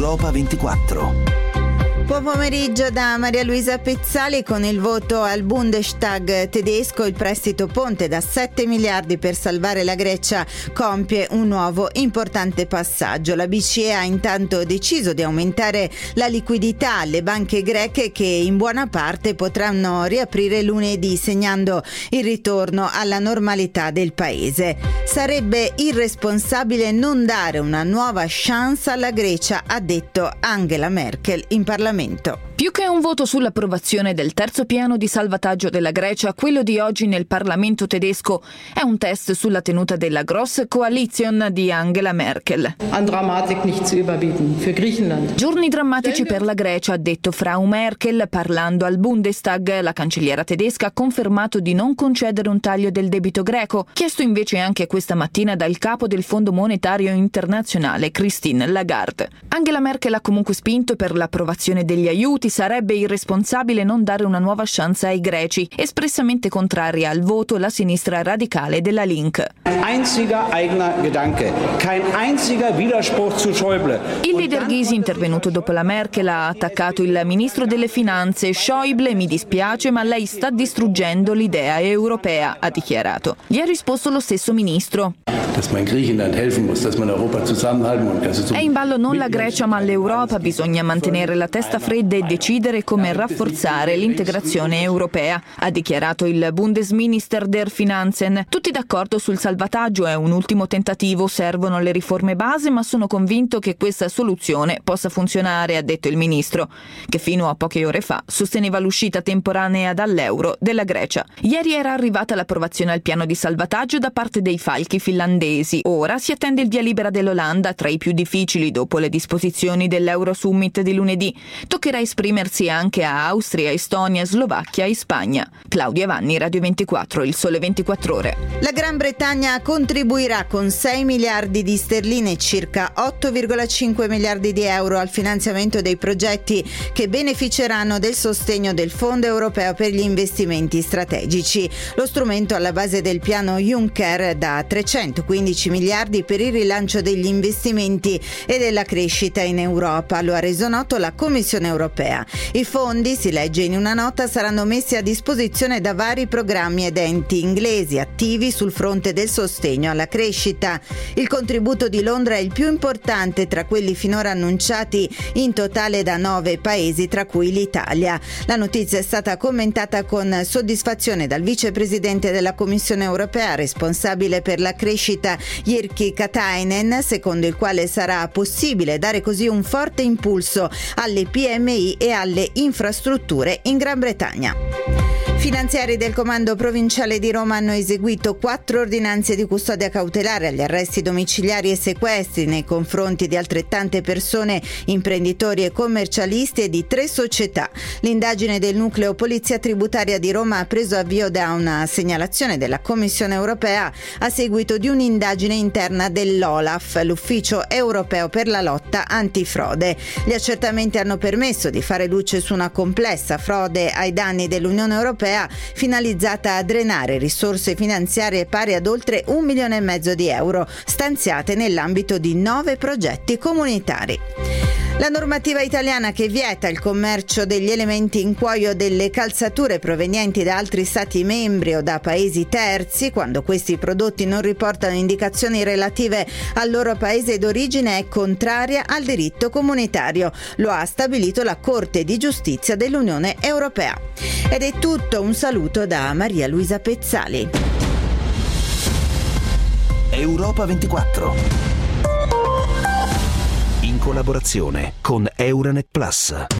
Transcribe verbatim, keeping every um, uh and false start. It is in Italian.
Europa ventiquattro. Buon pomeriggio da Maria Luisa Pezzali. Con il voto al Bundestag tedesco, il prestito ponte da sette miliardi per salvare la Grecia compie un nuovo importante passaggio. La B C E ha intanto deciso di aumentare la liquidità alle banche greche, che in buona parte potranno riaprire lunedì, segnando il ritorno alla normalità del paese. Sarebbe irresponsabile non dare una nuova chance alla Grecia, ha detto Angela Merkel in Parlamento. Più che un voto sull'approvazione del terzo piano di salvataggio della Grecia, quello di oggi nel Parlamento tedesco è un test sulla tenuta della Grosse Koalition di Angela Merkel. An Dramatik nicht zu überbieten für Griechenland. Giorni drammatici per la Grecia, ha detto Frau Merkel. Parlando al Bundestag, la cancelliera tedesca ha confermato di non concedere un taglio del debito greco, chiesto invece anche questa mattina dal capo del Fondo Monetario Internazionale, Christine Lagarde. Angela Merkel ha comunque spinto per l'approvazione degli aiuti. Sarebbe irresponsabile non dare una nuova chance ai greci. Espressamente contraria al voto la sinistra radicale della Link. Einziger eigener Gedanke, kein einziger Widerspruch zu Schäuble. Il leader Gysi, intervenuto dopo la Merkel, ha attaccato il ministro delle finanze. Schäuble, mi dispiace, ma lei sta distruggendo l'idea europea, ha dichiarato. Gli ha risposto lo stesso ministro. È in ballo non la Grecia ma l'Europa, bisogna mantenere la testa fredda e decidere come rafforzare l'integrazione europea, ha dichiarato il Bundesminister der Finanzen. Tutti d'accordo sul salvataggio, è un ultimo tentativo, servono le riforme base, ma sono convinto che questa soluzione possa funzionare, ha detto il ministro, che fino a poche ore fa sosteneva l'uscita temporanea dall'euro della Grecia. Ieri era arrivata l'approvazione al piano di salvataggio da parte dei falchi finlandesi. Ora si attende il via libera dell'Olanda, tra i più difficili dopo le disposizioni dell'Euro Summit di lunedì. Toccherà esprimersi anche a Austria, Estonia, Slovacchia e Spagna. Claudia Vanni, Radio ventiquattro, Il Sole ventiquattro Ore. La Gran Bretagna contribuirà con sei miliardi di sterline, circa otto virgola cinque miliardi di euro, al finanziamento dei progetti che beneficeranno del sostegno del Fondo Europeo per gli investimenti strategici. Lo strumento alla base del piano Juncker da trecentoquindici miliardi per il rilancio degli investimenti e della crescita in Europa, lo ha reso noto la Commissione europea. I fondi, si legge in una nota, saranno messi a disposizione da vari programmi ed enti inglesi attivi sul fronte del sostegno alla crescita. Il contributo di Londra è il più importante tra quelli finora annunciati, in totale da nove paesi, tra cui l'Italia. La notizia è stata commentata con soddisfazione dal vicepresidente della Commissione europea, responsabile per la crescita, Jyrki Katainen, secondo il quale sarà possibile dare così un forte impulso alle P M I e alle infrastrutture in Gran Bretagna. Finanziari del Comando Provinciale di Roma hanno eseguito quattro ordinanze di custodia cautelare agli arresti domiciliari e sequestri nei confronti di altrettante persone, imprenditori e commercialisti e di tre società. L'indagine del Nucleo Polizia Tributaria di Roma ha preso avvio da una segnalazione della Commissione europea a seguito di un'indagine interna dell'Olaf, l'Ufficio Europeo per la lotta antifrode. Gli accertamenti hanno permesso di fare luce su una complessa frode ai danni dell'Unione Europea, finalizzata a drenare risorse finanziarie pari ad oltre un milione e mezzo di euro, stanziate nell'ambito di nove progetti comunitari. La normativa italiana che vieta il commercio degli elementi in cuoio delle calzature provenienti da altri stati membri o da paesi terzi, quando questi prodotti non riportano indicazioni relative al loro paese d'origine, è contraria al diritto comunitario. Lo ha stabilito la Corte di Giustizia dell'Unione Europea. Ed è tutto, un saluto da Maria Luisa Pezzali. Europa ventiquattro. In collaborazione con Euronet Plus.